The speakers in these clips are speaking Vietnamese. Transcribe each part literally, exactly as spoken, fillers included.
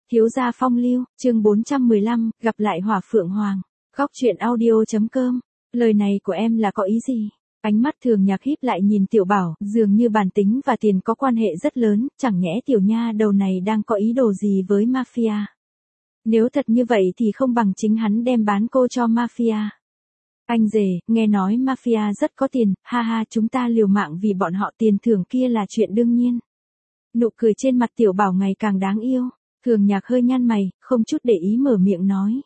Thiếu gia phong lưu, chương bốn trăm mười lăm, gặp lại Hỏa Phượng Hoàng. Góc truyện audio.com. Lời này của em là có ý gì? Ánh mắt Thường Nhạc híp lại nhìn Tiểu Bảo, dường như bản tính và tiền có quan hệ rất lớn, chẳng nhẽ tiểu nha đầu này đang có ý đồ gì với mafia. Nếu thật như vậy thì không bằng chính hắn đem bán cô cho mafia. Anh rể, nghe nói mafia rất có tiền, ha ha, chúng ta liều mạng vì bọn họ, tiền thưởng kia là chuyện đương nhiên. Nụ cười trên mặt Tiểu Bảo ngày càng đáng yêu. Thường Nhạc hơi nhăn mày, không chút để ý mở miệng nói.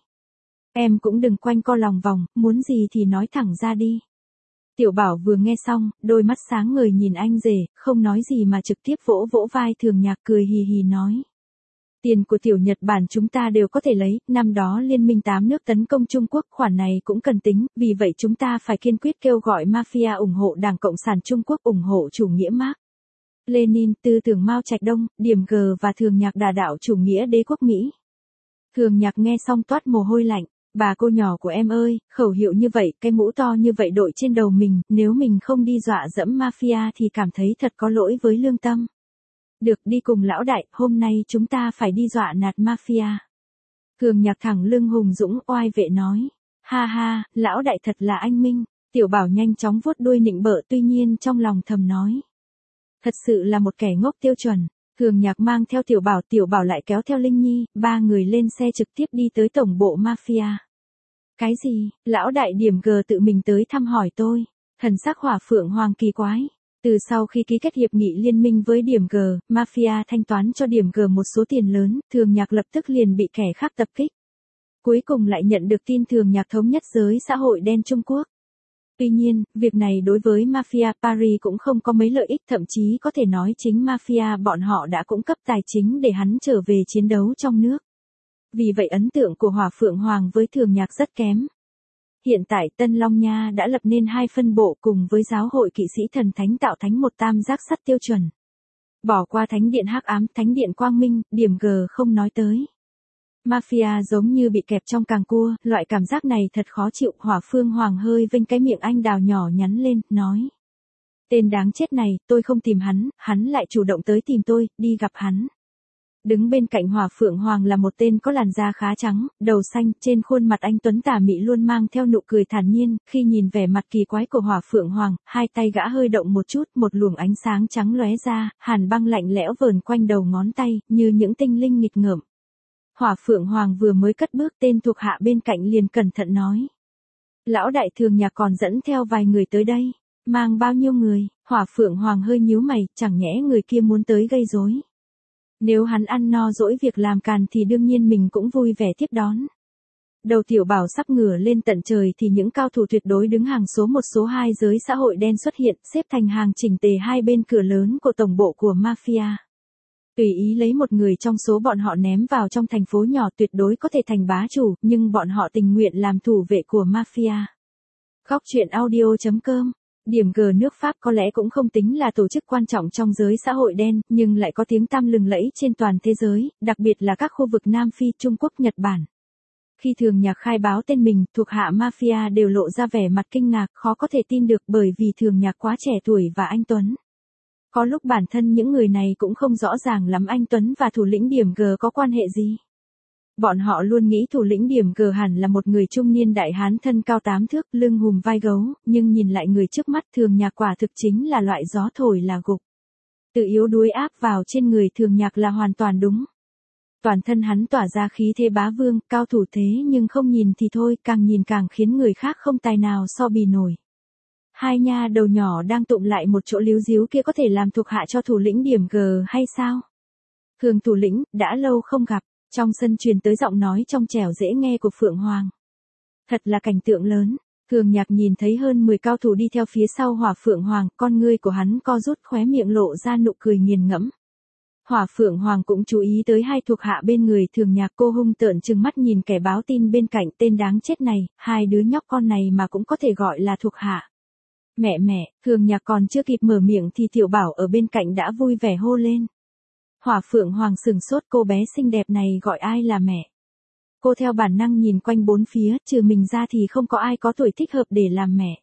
Em cũng đừng quanh co lòng vòng, muốn gì thì nói thẳng ra đi. Tiểu Bảo vừa nghe xong, đôi mắt sáng ngời nhìn anh rể, không nói gì mà trực tiếp vỗ vỗ vai Thường Nhạc cười hì hì nói. Tiền của tiểu Nhật Bản chúng ta đều có thể lấy, năm đó liên minh tám nước tấn công Trung Quốc, khoản này cũng cần tính, vì vậy chúng ta phải kiên quyết kêu gọi mafia ủng hộ Đảng Cộng sản Trung Quốc, ủng hộ chủ nghĩa Mác Lênin, tư tưởng Mao Trạch Đông, điểm G và Thường Nhạc đà đạo chủ nghĩa đế quốc Mỹ. Thường Nhạc nghe xong toát mồ hôi lạnh, bà cô nhỏ của em ơi, khẩu hiệu như vậy, cái mũ to như vậy đội trên đầu mình, nếu mình không đi dọa dẫm mafia thì cảm thấy thật có lỗi với lương tâm. Được, đi cùng lão đại, hôm nay chúng ta phải đi dọa nạt mafia. Thường Nhạc thẳng lưng hùng dũng oai vệ nói, ha ha, lão đại thật là anh minh. Tiểu Bảo nhanh chóng vuốt đuôi nịnh bợ, tuy nhiên trong lòng thầm nói. Thật sự là một kẻ ngốc tiêu chuẩn. Thường Nhạc mang theo Tiểu Bảo, Tiểu Bảo lại kéo theo Linh Nhi, ba người lên xe trực tiếp đi tới tổng bộ mafia. Cái gì, lão đại điểm G tự mình tới thăm hỏi tôi. Thần sắc Hỏa Phượng Hoàng kỳ quái. Từ sau khi ký kết hiệp nghị liên minh với điểm G, mafia thanh toán cho điểm G một số tiền lớn, Thường Nhạc lập tức liền bị kẻ khác tập kích. Cuối cùng lại nhận được tin Thường Nhạc thống nhất giới xã hội đen Trung Quốc. Tuy nhiên, việc này đối với mafia Paris cũng không có mấy lợi ích, thậm chí có thể nói chính mafia bọn họ đã cung cấp tài chính để hắn trở về chiến đấu trong nước. Vì vậy ấn tượng của Hỏa Phượng Hoàng với Thường Nhạc rất kém. Hiện tại Tân Long Nha đã lập nên hai phân bộ cùng với giáo hội kỵ sĩ thần thánh tạo thành một tam giác sắt tiêu chuẩn. Bỏ qua thánh điện hắc ám, thánh điện quang minh, điểm G không nói tới. Mafia giống như bị kẹp trong càng cua, loại cảm giác này thật khó chịu. Hỏa Phương Hoàng hơi vênh cái miệng anh đào nhỏ nhắn lên, nói. Tên đáng chết này, tôi không tìm hắn, hắn lại chủ động tới tìm tôi, đi gặp hắn. Đứng bên cạnh Hỏa Phượng Hoàng là một tên có làn da khá trắng, đầu xanh, trên khuôn mặt anh tuấn tà mị luôn mang theo nụ cười thản nhiên, khi nhìn vẻ mặt kỳ quái của Hỏa Phượng Hoàng, hai tay gã hơi động một chút, một luồng ánh sáng trắng lóe ra, hàn băng lạnh lẽo vờn quanh đầu ngón tay, như những tinh linh nghịch ngợm. Hỏa Phượng Hoàng vừa mới cất bước, tên thuộc hạ bên cạnh liền cẩn thận nói. Lão đại Thường Nhạc còn dẫn theo vài người tới đây, mang bao nhiêu người? Hỏa Phượng Hoàng hơi nhíu mày, chẳng nhẽ người kia muốn tới gây rối. Nếu hắn ăn no dỗi việc làm càn thì đương nhiên mình cũng vui vẻ tiếp đón. Đầu Tiểu Bảo sắp ngửa lên tận trời thì những cao thủ tuyệt đối đứng hàng số một số hai giới xã hội đen xuất hiện, xếp thành hàng chỉnh tề hai bên cửa lớn của tổng bộ của mafia. Tùy ý lấy một người trong số bọn họ ném vào trong thành phố nhỏ tuyệt đối có thể thành bá chủ, nhưng bọn họ tình nguyện làm thủ vệ của mafia. Góc truyện audio.com. Điểm G nước Pháp có lẽ cũng không tính là tổ chức quan trọng trong giới xã hội đen, nhưng lại có tiếng tăm lừng lẫy trên toàn thế giới, đặc biệt là các khu vực Nam Phi, Trung Quốc, Nhật Bản. Khi Thường Nhạc khai báo tên mình, thuộc hạ mafia đều lộ ra vẻ mặt kinh ngạc, khó có thể tin được bởi vì Thường Nhạc quá trẻ tuổi và anh tuấn. Có lúc bản thân những người này cũng không rõ ràng lắm anh Tuấn và thủ lĩnh điểm G có quan hệ gì. Bọn họ luôn nghĩ thủ lĩnh điểm G hẳn là một người trung niên đại hán thân cao tám thước, lưng hùm vai gấu, nhưng nhìn lại người trước mắt Thường Nhạc quả thực chính là loại gió thổi là gục. Tự yếu đuối áp vào trên người Thường Nhạc là hoàn toàn đúng. Toàn thân hắn tỏa ra khí thế bá vương, cao thủ thế nhưng không nhìn thì thôi, càng nhìn càng khiến người khác không tài nào so bì nổi. Hai nha đầu nhỏ đang tụm lại một chỗ líu díu kia có thể làm thuộc hạ cho thủ lĩnh điểm G hay sao? Thường thủ lĩnh, đã lâu không gặp, trong sân truyền tới giọng nói trong trẻo dễ nghe của Phượng Hoàng. Thật là cảnh tượng lớn, Thường Nhạc nhìn thấy hơn mười cao thủ đi theo phía sau Hỏa Phượng Hoàng, con ngươi của hắn co rút khóe miệng lộ ra nụ cười nghiền ngẫm. Hỏa Phượng Hoàng cũng chú ý tới hai thuộc hạ bên người Thường Nhạc, cô hung tợn trừng mắt nhìn kẻ báo tin bên cạnh, tên đáng chết này, hai đứa nhóc con này mà cũng có thể gọi là thuộc hạ. Mẹ mẹ, Thường Nhạc còn chưa kịp mở miệng thì Tiểu Bảo ở bên cạnh đã vui vẻ hô lên. Hỏa Phượng Hoàng sừng sốt, cô bé xinh đẹp này gọi ai là mẹ. Cô theo bản năng nhìn quanh bốn phía, trừ mình ra thì không có ai có tuổi thích hợp để làm mẹ.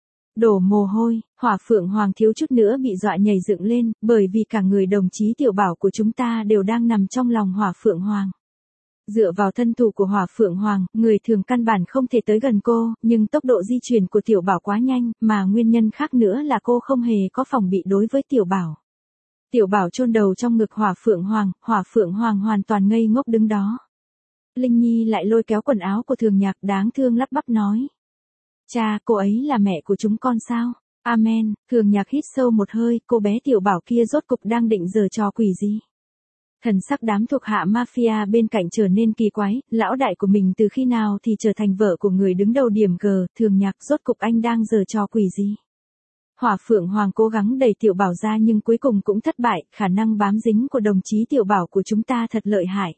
Đổ mồ hôi, Hỏa Phượng Hoàng thiếu chút nữa bị dọa nhảy dựng lên, bởi vì cả người đồng chí Tiểu Bảo của chúng ta đều đang nằm trong lòng Hỏa Phượng Hoàng. Dựa vào thân thủ của Hỏa Phượng Hoàng, người thường căn bản không thể tới gần cô, nhưng tốc độ di chuyển của Tiểu Bảo quá nhanh, mà nguyên nhân khác nữa là cô không hề có phòng bị đối với Tiểu Bảo. Tiểu Bảo chôn đầu trong ngực Hỏa Phượng Hoàng, Hỏa Phượng Hoàng hoàn toàn ngây ngốc đứng đó. Linh Nhi lại lôi kéo quần áo của Thường Nhạc đáng thương lắp bắp nói. Cha, cô ấy là mẹ của chúng con sao? Amen, Thường Nhạc hít sâu một hơi, cô bé Tiểu Bảo kia rốt cục đang định giở trò quỷ gì? Thần sắc đám thuộc hạ mafia bên cạnh trở nên kỳ quái, lão đại của mình từ khi nào thì trở thành vợ của người đứng đầu điểm G, Thường Nhạc rốt cục anh đang giở trò quỷ gì? Hỏa Phượng Hoàng cố gắng đẩy Tiểu Bảo ra nhưng cuối cùng cũng thất bại, khả năng bám dính của đồng chí Tiểu Bảo của chúng ta thật lợi hại.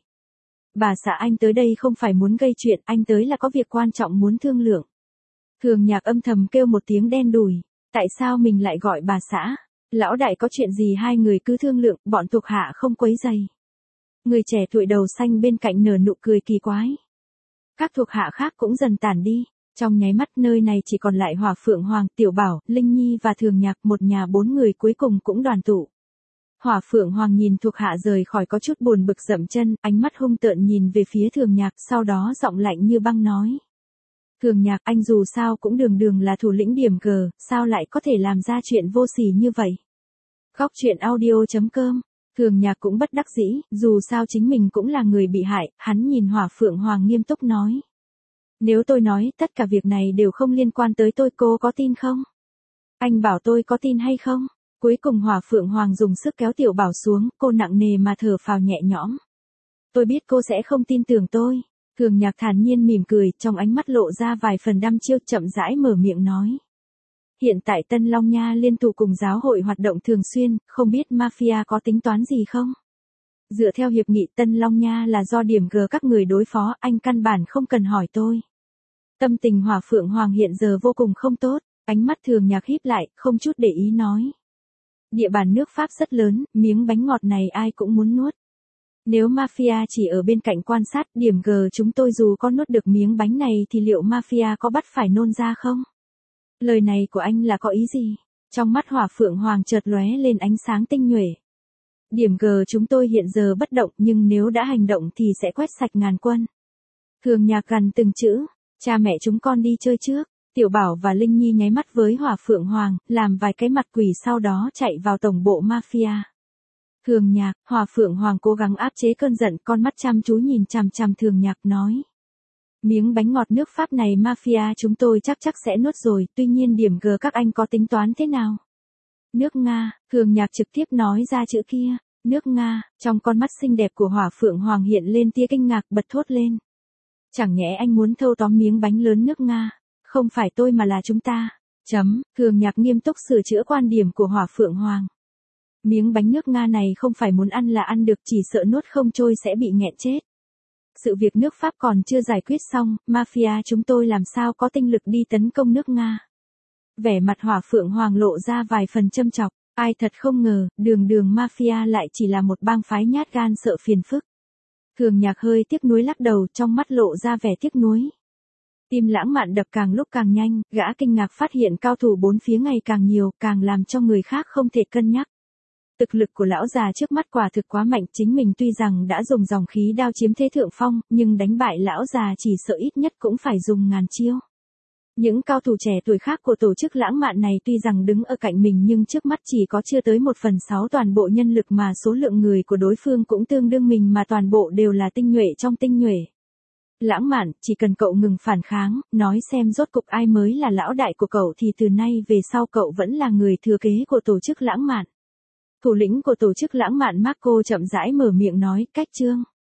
Bà xã anh tới đây không phải muốn gây chuyện, anh tới là có việc quan trọng muốn thương lượng. Thường Nhạc âm thầm kêu một tiếng đen đủi, tại sao mình lại gọi bà xã? Lão đại có chuyện gì hai người cứ thương lượng, bọn thuộc hạ không quấy rầy. Người trẻ tuổi đầu xanh bên cạnh nở nụ cười kỳ quái. Các thuộc hạ khác cũng dần tản đi, trong nháy mắt nơi này chỉ còn lại Hỏa Phượng Hoàng, Tiểu Bảo, Linh Nhi và Thường Nhạc, một nhà bốn người cuối cùng cũng đoàn tụ. Hỏa Phượng Hoàng nhìn thuộc hạ rời khỏi có chút buồn bực dậm chân, ánh mắt hung tợn nhìn về phía Thường Nhạc, sau đó giọng lạnh như băng nói. Thường Nhạc, anh dù sao cũng đường đường là thủ lĩnh điểm G, sao lại có thể làm ra chuyện vô sỉ như vậy? Góc truyện audio chấm com. Thường Nhạc cũng bất đắc dĩ, dù sao chính mình cũng là người bị hại, hắn nhìn Hỏa Phượng Hoàng nghiêm túc nói. Nếu tôi nói tất cả việc này đều không liên quan tới tôi, cô có tin không? Anh bảo tôi có tin hay không? Cuối cùng Hỏa Phượng Hoàng dùng sức kéo Tiểu Bảo xuống, cô nặng nề mà thở phào nhẹ nhõm. Tôi biết cô sẽ không tin tưởng tôi. Thường Nhạc thản nhiên mỉm cười, trong ánh mắt lộ ra vài phần đăm chiêu, chậm rãi mở miệng nói. Hiện tại Tân Long Nha liên thủ cùng giáo hội hoạt động thường xuyên, không biết mafia có tính toán gì không? Dựa theo hiệp nghị Tân Long Nha là do điểm G các người đối phó, anh căn bản không cần hỏi tôi. Tâm tình Hỏa Phượng Hoàng hiện giờ vô cùng không tốt, ánh mắt Thường Nhạc híp lại, không chút để ý nói. Địa bàn nước Pháp rất lớn, miếng bánh ngọt này ai cũng muốn nuốt. Nếu mafia chỉ ở bên cạnh quan sát, điểm G chúng tôi dù có nuốt được miếng bánh này thì liệu mafia có bắt phải nôn ra không? Lời này của anh là có ý gì? Trong mắt Hỏa Phượng Hoàng chợt lóe lên ánh sáng tinh nhuệ. Điểm G chúng tôi hiện giờ bất động, nhưng nếu đã hành động thì sẽ quét sạch ngàn quân. Thường Nhạc gằn từng chữ, cha mẹ chúng con đi chơi trước. Tiểu Bảo và Linh Nhi nháy mắt với Hỏa Phượng Hoàng, làm vài cái mặt quỷ sau đó chạy vào tổng bộ mafia. Thường Nhạc, Hỏa Phượng Hoàng cố gắng áp chế cơn giận, con mắt chăm chú nhìn chằm chằm Thường Nhạc nói. Miếng bánh ngọt nước Pháp này mafia chúng tôi chắc chắc sẽ nuốt rồi, tuy nhiên điểm G các anh có tính toán thế nào? Nước Nga, Thường Nhạc trực tiếp nói ra chữ kia, nước Nga, trong con mắt xinh đẹp của Hỏa Phượng Hoàng hiện lên tia kinh ngạc, bật thốt lên. Chẳng nhẽ anh muốn thâu tóm miếng bánh lớn nước Nga? Không phải tôi mà là chúng ta. Chấm, Thường Nhạc nghiêm túc sửa chữa quan điểm của Hỏa Phượng Hoàng. Miếng bánh nước Nga này không phải muốn ăn là ăn được, chỉ sợ nuốt không trôi sẽ bị nghẹn chết. Sự việc nước Pháp còn chưa giải quyết xong, mafia chúng tôi làm sao có tinh lực đi tấn công nước Nga. Vẻ mặt Hỏa Phượng Hoàng lộ ra vài phần châm chọc, ai thật không ngờ, đường đường mafia lại chỉ là một bang phái nhát gan sợ phiền phức. Thường Nhạc hơi tiếc nuối lắc đầu, trong mắt lộ ra vẻ tiếc nuối. Tim Lãng Mạn đập càng lúc càng nhanh, gã kinh ngạc phát hiện cao thủ bốn phía ngày càng nhiều, càng làm cho người khác không thể cân nhắc. Thực lực của lão già trước mắt quả thực quá mạnh, chính mình tuy rằng đã dùng dòng khí đao chiếm thế thượng phong, nhưng đánh bại lão già chỉ sợ ít nhất cũng phải dùng ngàn chiêu. Những cao thủ trẻ tuổi khác của tổ chức Lãng Mạn này tuy rằng đứng ở cạnh mình nhưng trước mắt chỉ có chưa tới một phần sáu toàn bộ nhân lực, mà số lượng người của đối phương cũng tương đương mình, mà toàn bộ đều là tinh nhuệ trong tinh nhuệ. Lãng Mạn, chỉ cần cậu ngừng phản kháng, nói xem rốt cục ai mới là lão đại của cậu thì từ nay về sau cậu vẫn là người thừa kế của tổ chức Lãng Mạn. Thủ lĩnh của tổ chức Lãng Mạn Marco chậm rãi mở miệng nói, cách chương.